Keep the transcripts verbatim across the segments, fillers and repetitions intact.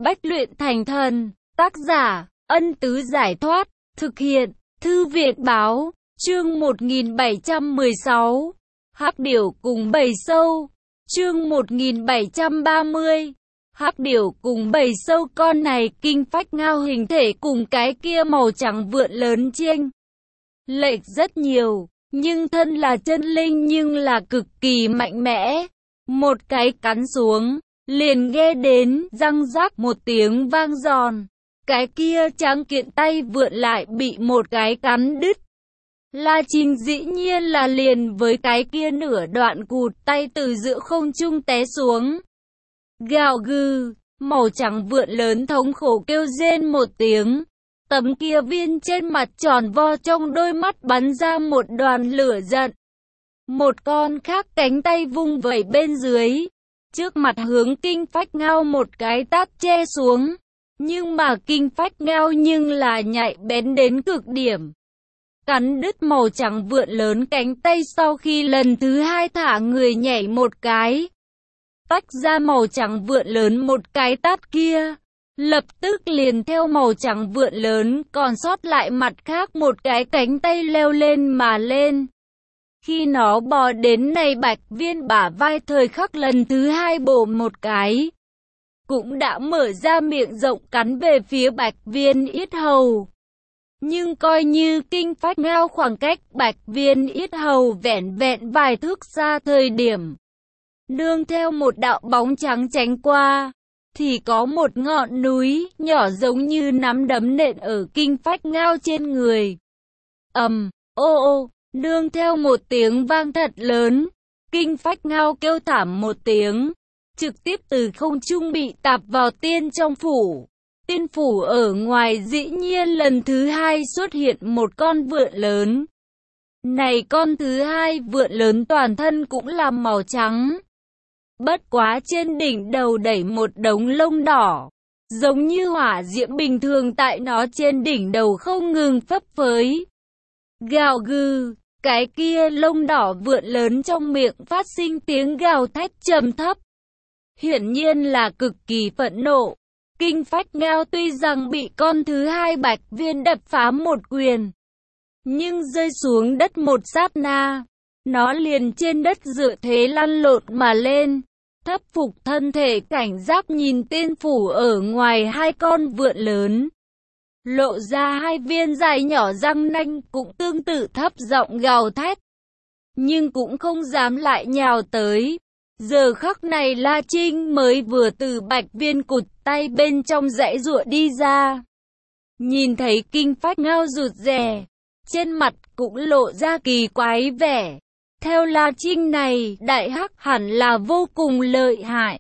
Bách luyện thành thần. Tác giả, Ân Tứ Giải Thoát. Thực hiện, Thư viện Báo. Chương một nghìn bảy trăm mười sáu. Hắc điểu cùng bầy sâu. Chương một nghìn bảy trăm ba mươi. Hắc điểu cùng bầy sâu. Con này kinh phách ngao hình thể cùng cái kia màu trắng vượn lớn chênh lệch rất nhiều, nhưng thân là chân linh nhưng là cực kỳ mạnh mẽ. Một cái cắn xuống, liền nghe đến răng rắc một tiếng vang giòn. Cái kia trắng kiện tay vượn lại bị một cái cắn đứt. La Trinh dĩ nhiên là liền với cái kia nửa đoạn cụt tay từ giữa không trung té xuống. Gào gừ, màu trắng vượn lớn thống khổ kêu rên một tiếng. Tấm kia viên trên mặt tròn vo trong đôi mắt bắn ra một đoàn lửa giận. Một con khác cánh tay vung vẩy bên dưới. Trước mặt hướng kinh phách ngao một cái tát che xuống. Nhưng mà kinh phách ngao nhưng là nhạy bén đến cực điểm. Cắn đứt màu trắng vượn lớn cánh tay sau khi lần thứ hai thả người nhảy một cái. Tách ra màu trắng vượn lớn một cái tát kia. Lập tức liền theo màu trắng vượn lớn còn sót lại mặt khác một cái cánh tay leo lên mà lên. Khi nó bò đến này Bạch Viên bả vai thời khắc lần thứ hai bổ một cái. Cũng đã mở ra miệng rộng cắn về phía Bạch Viên yết hầu. Nhưng coi như kinh phách ngao khoảng cách Bạch Viên yết hầu vẹn vẹn vài thước xa thời điểm. Nương theo một đạo bóng trắng tránh qua. Thì có một ngọn núi nhỏ giống như nắm đấm nện ở kinh phách ngao trên người. Ầm, ô ô, nương theo một tiếng vang thật lớn. Kinh phách ngao kêu thảm một tiếng. Trực tiếp từ không trung bị tạp vào tiên trong phủ. Tiên phủ ở ngoài dĩ nhiên lần thứ hai xuất hiện một con vượn lớn. Này con thứ hai vượn lớn toàn thân cũng là màu trắng. Bất quá trên đỉnh đầu đẩy một đống lông đỏ. Giống như hỏa diễm bình thường tại nó trên đỉnh đầu không ngừng phấp phới. Gào gừ, cái kia lông đỏ vượn lớn trong miệng phát sinh tiếng gào thét trầm thấp. Hiển nhiên là cực kỳ phẫn nộ. Kinh phách ngao tuy rằng bị con thứ hai Bạch Viên đập phá một quyền. Nhưng rơi xuống đất một sát na. Nó liền trên đất dựa thế lăn lộn mà lên. Thấp phục thân thể cảnh giác nhìn tiên phủ ở ngoài hai con vượn lớn. Lộ ra hai viên dài nhỏ răng nanh cũng tương tự thấp giọng gào thét. Nhưng cũng không dám lại nhào tới. Giờ khắc này La Trinh mới vừa từ Bạch Viên cụt tay bên trong dãy giụa đi ra. Nhìn thấy kinh phách ngao rụt rè. Trên mặt cũng lộ ra kỳ quái vẻ. Theo La Trinh này, đại hắc hẳn là vô cùng lợi hại.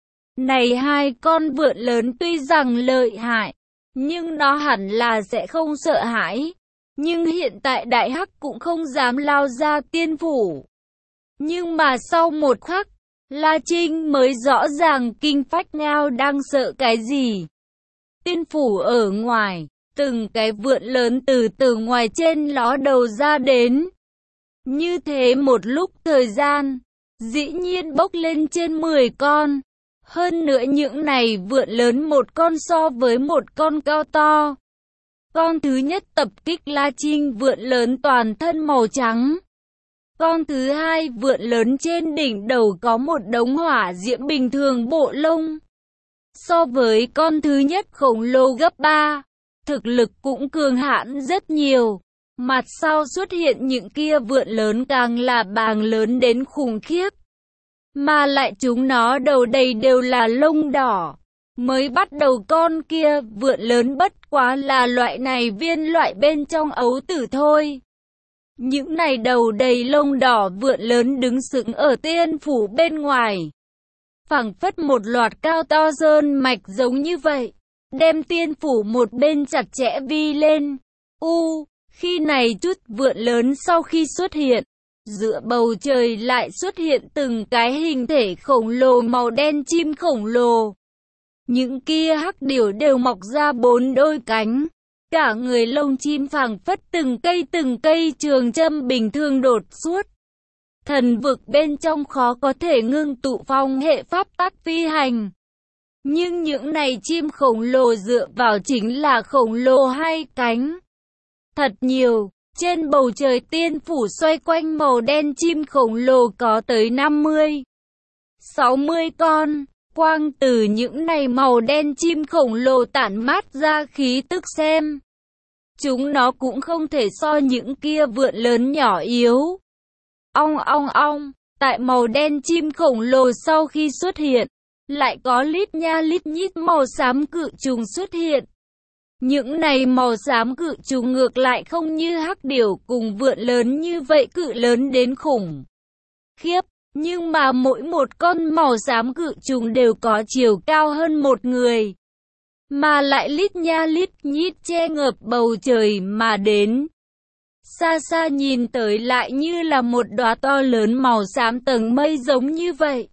Này hai con vượn lớn tuy rằng lợi hại, nhưng nó hẳn là sẽ không sợ hãi. Nhưng hiện tại đại hắc cũng không dám lao ra tiên phủ. Nhưng mà sau một khắc, La Trinh mới rõ ràng kinh phách ngao đang sợ cái gì. Tiên phủ ở ngoài, từng cái vượn lớn từ từ ngoài trên ló đầu ra đến. Như thế một lúc thời gian, dĩ nhiên bốc lên trên mười con. Hơn nữa những này vượn lớn một con so với một con cao to. Con thứ nhất tập kích La Trinh vượn lớn toàn thân màu trắng. Con thứ hai vượn lớn trên đỉnh đầu có một đống hỏa diễm bình thường bộ lông. So với con thứ nhất khổng lồ gấp ba, thực lực cũng cường hãn rất nhiều. Mặt sau xuất hiện những kia vượn lớn càng là bàng lớn đến khủng khiếp. Mà lại chúng nó đầu đầy đều là lông đỏ. Mới bắt đầu con kia vượn lớn bất quá là loại này viên loại bên trong ấu tử thôi. Những này đầu đầy lông đỏ vượn lớn đứng sững ở tiên phủ bên ngoài. Phảng phất một loạt cao to sơn mạch giống như vậy. Đem tiên phủ một bên chặt chẽ vi lên. U, khi này chút vượn lớn sau khi xuất hiện. Giữa bầu trời lại xuất hiện từng cái hình thể khổng lồ màu đen chim khổng lồ. Những kia hắc điểu đều mọc ra bốn đôi cánh. Cả người lông chim phảng phất từng cây từng cây trường châm bình thường đột suốt. Thần vực bên trong khó có thể ngưng tụ phong hệ pháp tắc phi hành. Nhưng những này chim khổng lồ dựa vào chính là khổng lồ hai cánh. Thật nhiều, trên bầu trời tiên phủ xoay quanh màu đen chim khổng lồ có tới năm mươi, sáu mươi con. Quang từ những này màu đen chim khổng lồ tản mát ra khí tức xem. Chúng nó cũng không thể so những kia vượn lớn nhỏ yếu. Ong ong ong, tại màu đen chim khổng lồ sau khi xuất hiện, lại có lít nha lít nhít màu xám cự trùng xuất hiện. Những này màu xám cự trùng ngược lại không như hắc điểu cùng vượn lớn như vậy cự lớn đến khủng khiếp. Nhưng mà mỗi một con màu xám cự trùng đều có chiều cao hơn một người. Mà lại lít nha lít nhít che ngập bầu trời mà đến. Xa xa nhìn tới lại như là một đóa to lớn màu xám tầng mây giống như vậy.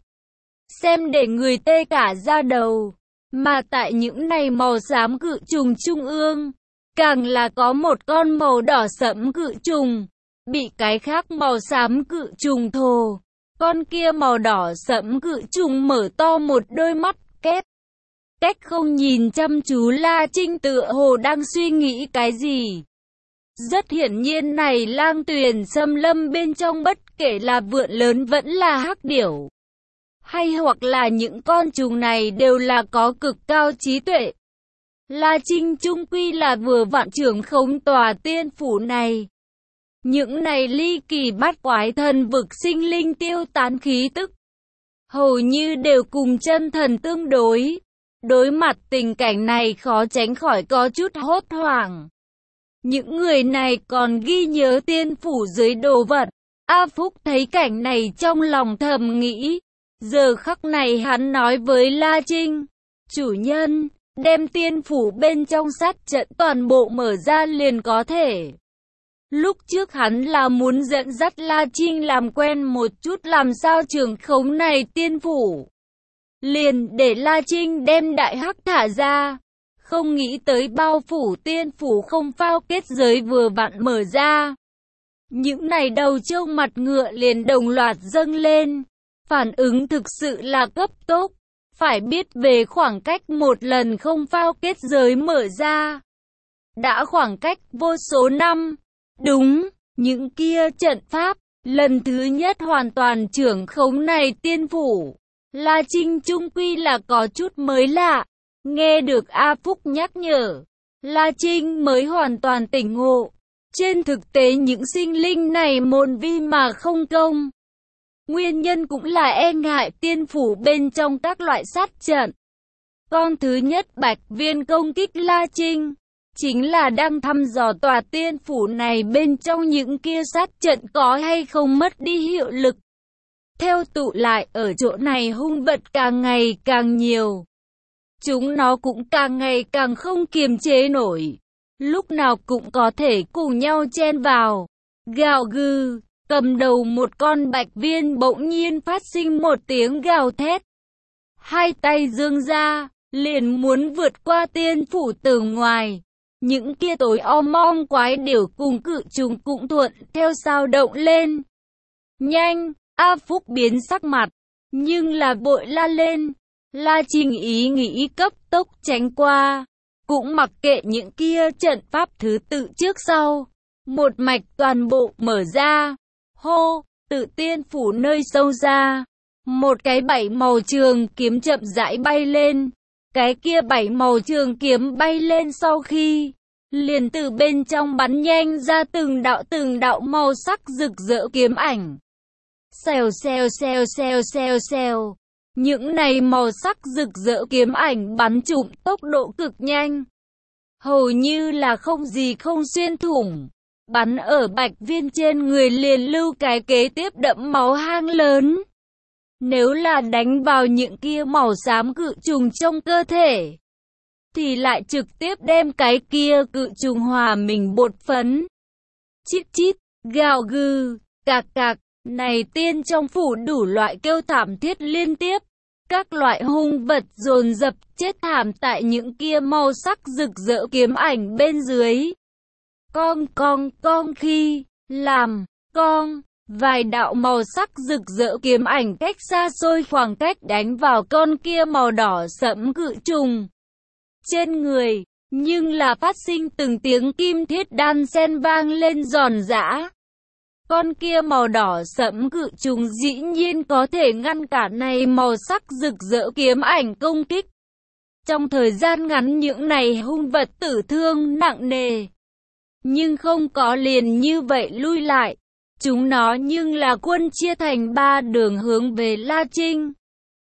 Xem để người tê cả da đầu. Mà tại những này màu xám cự trùng trung ương, càng là có một con màu đỏ sẫm cự trùng, bị cái khác màu xám cự trùng thồ. Con kia màu đỏ sẫm cự trùng mở to một đôi mắt kép. Cách không nhìn chăm chú La Trinh tựa hồ đang suy nghĩ cái gì. Rất hiển nhiên này lang tuyền xâm lâm bên trong bất kể là vượn lớn vẫn là hắc điểu. Hay hoặc là những con trùng này đều là có cực cao trí tuệ. La Trinh chung quy là vừa vặn trưởng khống tòa tiên phủ này. Những này ly kỳ bát quái thần vực sinh linh tiêu tán khí tức, hầu như đều cùng chân thần tương đối. Đối mặt tình cảnh này khó tránh khỏi có chút hốt hoảng. Những người này còn ghi nhớ tiên phủ dưới đồ vật. A Phúc thấy cảnh này trong lòng thầm nghĩ. Giờ khắc này hắn nói với La Trinh, chủ nhân, đem tiên phủ bên trong sát trận toàn bộ mở ra liền có thể. Lúc trước hắn là muốn dẫn dắt La Trinh làm quen một chút làm sao trưởng khống này tiên phủ. Liền để La Trinh đem đại hắc thả ra. Không nghĩ tới bao phủ tiên phủ không phao kết giới vừa vặn mở ra. Những này đầu trâu mặt ngựa liền đồng loạt dâng lên. Phản ứng thực sự là cấp tốc. Phải biết về khoảng cách một lần không phao kết giới mở ra. Đã khoảng cách vô số năm. Đúng, những kia trận pháp, lần thứ nhất hoàn toàn trưởng khống này tiên phủ. La Trinh chung quy là có chút mới lạ. Nghe được A Phúc nhắc nhở, La Trinh mới hoàn toàn tỉnh ngộ. Trên thực tế những sinh linh này môn vi mà không công. Nguyên nhân cũng là e ngại tiên phủ bên trong các loại sát trận. Con thứ nhất Bạch Viên công kích La Trinh, chính là đang thăm dò tòa tiên phủ này bên trong những kia sát trận có hay không mất đi hiệu lực. Theo tụ lại ở chỗ này hung vật càng ngày càng nhiều. Chúng nó cũng càng ngày càng không kiềm chế nổi. Lúc nào cũng có thể cùng nhau chen vào. Gào gừ, cầm đầu một con Bạch Viên bỗng nhiên phát sinh một tiếng gào thét. Hai tay giương ra, liền muốn vượt qua tiên phủ tường ngoài. Những kia tối om om quái điểu cùng cự trùng cũng thuận theo sao động lên. Nhanh! A Phúc biến sắc mặt, nhưng là vội la lên. La Trinh ý nghĩ cấp tốc tránh qua, cũng mặc kệ những kia trận pháp thứ tự trước sau. Một mạch toàn bộ mở ra. Hô, tự tiên phủ nơi sâu ra. Một cái bảy màu trường kiếm chậm rãi bay lên. Cái kia bảy màu trường kiếm bay lên sau khi, liền từ bên trong bắn nhanh ra từng đạo từng đạo màu sắc rực rỡ kiếm ảnh. Xèo xèo xèo xèo xèo xèo. Những này màu sắc rực rỡ kiếm ảnh bắn trụm tốc độ cực nhanh. Hầu như là không gì không xuyên thủng. Bắn ở Bạch Viên trên người liền lưu cái kế tiếp đẫm máu hang lớn. Nếu là đánh vào những kia màu xám cự trùng trong cơ thể, thì lại trực tiếp đem cái kia cự trùng hòa mình bột phấn. Chít chít, gào gừ, cạc cạc. Này tiên trong phủ đủ loại kêu thảm thiết liên tiếp. Các loại hung vật dồn dập chết thảm tại những kia màu sắc rực rỡ kiếm ảnh bên dưới. Con con con khi làm con Vài đạo màu sắc rực rỡ kiếm ảnh cách xa xôi khoảng cách đánh vào con kia màu đỏ sẫm cự trùng trên người, nhưng là phát sinh từng tiếng kim thiết đan xen vang lên giòn giã. Con kia màu đỏ sẫm cự trùng dĩ nhiên có thể ngăn cản này màu sắc rực rỡ kiếm ảnh công kích. Trong thời gian ngắn những này hung vật tử thương nặng nề, nhưng không có liền như vậy lui lại. Chúng nó nhưng là quân chia thành ba đường hướng về La Trinh.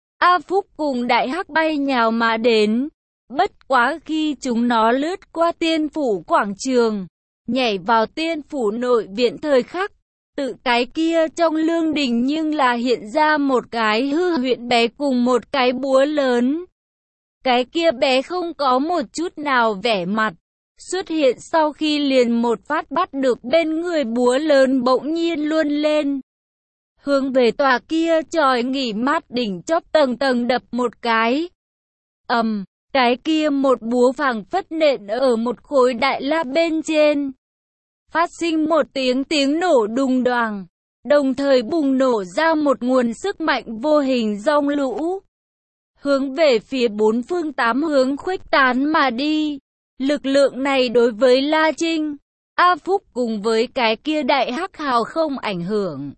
A Phúc cùng Đại Hắc bay nhào mà đến. Bất quá khi chúng nó lướt qua tiên phủ quảng trường, nhảy vào tiên phủ nội viện thời khắc, tự cái kia trong lương đình nhưng là hiện ra một cái hư huyện bé cùng một cái búa lớn. Cái kia bé không có một chút nào vẻ mặt, xuất hiện sau khi liền một phát bắt được bên người búa lớn bỗng nhiên luôn lên. Hướng về tòa kia tròi nghỉ mát đỉnh chóp tầng tầng đập một cái. ầm, um, cái kia một búa phảng phất nện ở một khối đại la bên trên. Phát sinh một tiếng tiếng nổ đùng đoàng, đồng thời bùng nổ ra một nguồn sức mạnh vô hình dòng lũ. Hướng về phía bốn phương tám hướng khuếch tán mà đi. Lực lượng này đối với La Trinh, A Phúc cùng với cái kia Đại Hắc hào không ảnh hưởng.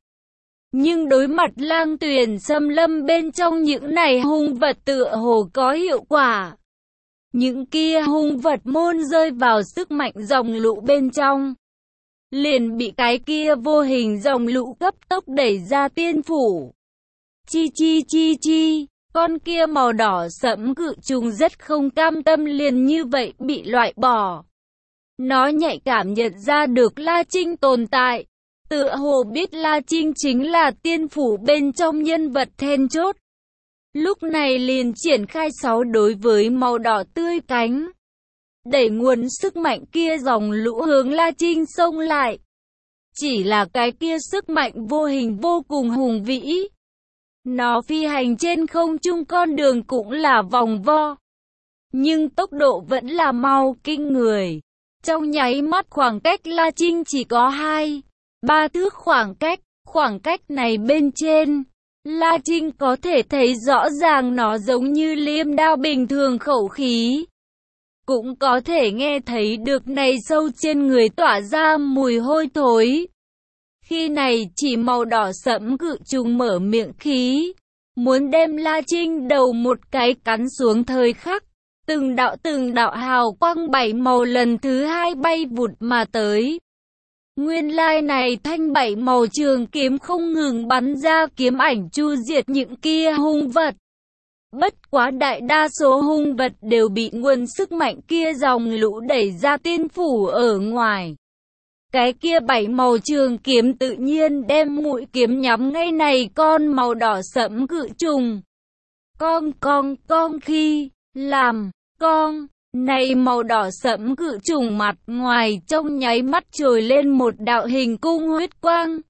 Nhưng đối mặt Lang Tuyền xâm lâm bên trong những này hung vật tựa hồ có hiệu quả. Những kia hung vật môn rơi vào sức mạnh dòng lũ bên trong, liền bị cái kia vô hình dòng lũ cấp tốc đẩy ra tiên phủ. Chi chi chi chi, con kia màu đỏ sẫm cự trùng rất không cam tâm liền như vậy bị loại bỏ. Nó nhạy cảm nhận ra được La Trinh tồn tại, tựa hồ biết La Trinh chính là tiên phủ bên trong nhân vật then chốt. Lúc này liền triển khai sáu đối với màu đỏ tươi cánh, đẩy nguồn sức mạnh kia dòng lũ hướng La Trinh xông lại. Chỉ là cái kia sức mạnh vô hình vô cùng hùng vĩ. Nó phi hành trên không trung con đường cũng là vòng vo, nhưng tốc độ vẫn là mau kinh người. Trong nháy mắt khoảng cách La Trinh chỉ có hai, ba thước khoảng cách. Khoảng cách này bên trên, La Trinh có thể thấy rõ ràng nó giống như liêm đao bình thường khẩu khí. Cũng có thể nghe thấy được này sâu trên người tỏa ra mùi hôi thối. Khi này chỉ màu đỏ sẫm cự trùng mở miệng khí, muốn đem La Trinh đầu một cái cắn xuống thời khắc. Từng đạo từng đạo hào quang bảy màu lần thứ hai bay vụt mà tới. Nguyên lai này thanh bảy màu trường kiếm không ngừng bắn ra kiếm ảnh chu diệt những kia hung vật. Bất quá đại đa số hung vật đều bị nguồn sức mạnh kia dòng lũ đẩy ra tiên phủ ở ngoài. Cái kia bảy màu trường kiếm tự nhiên đem mũi kiếm nhắm ngay này con màu đỏ sẫm cự trùng. Con con con khi làm con này màu đỏ sẫm cự trùng mặt ngoài trong nháy mắt trồi lên một đạo hình cung huyết quang,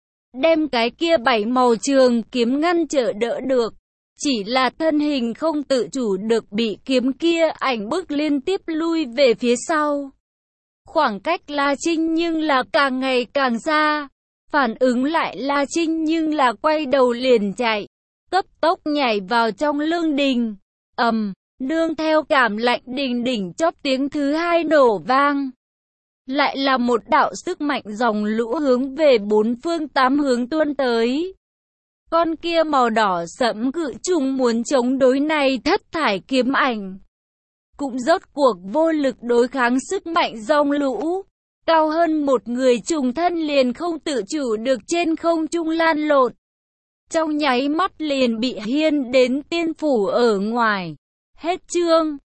đem cái kia bảy màu trường kiếm ngăn trở đỡ được. Chỉ là thân hình không tự chủ được bị kiếm kia ảnh bức liên tiếp lui về phía sau. Khoảng cách La Trinh nhưng là càng ngày càng xa. Phản ứng lại La Trinh nhưng là quay đầu liền chạy, cấp tốc nhảy vào trong lương đình. ầm, um, nương theo cảm lạnh đình đỉnh chóp tiếng thứ hai nổ vang. Lại là một đạo sức mạnh dòng lũ hướng về bốn phương tám hướng tuôn tới. Con kia màu đỏ sẫm cự trùng muốn chống đối này thất thải kiếm ảnh, cũng rốt cuộc vô lực đối kháng sức mạnh dòng lũ. Cao hơn một người trùng thân liền không tự chủ được trên không trung lan lộn. Trong nháy mắt liền bị hiên đến tiên phủ ở ngoài. Hết chương.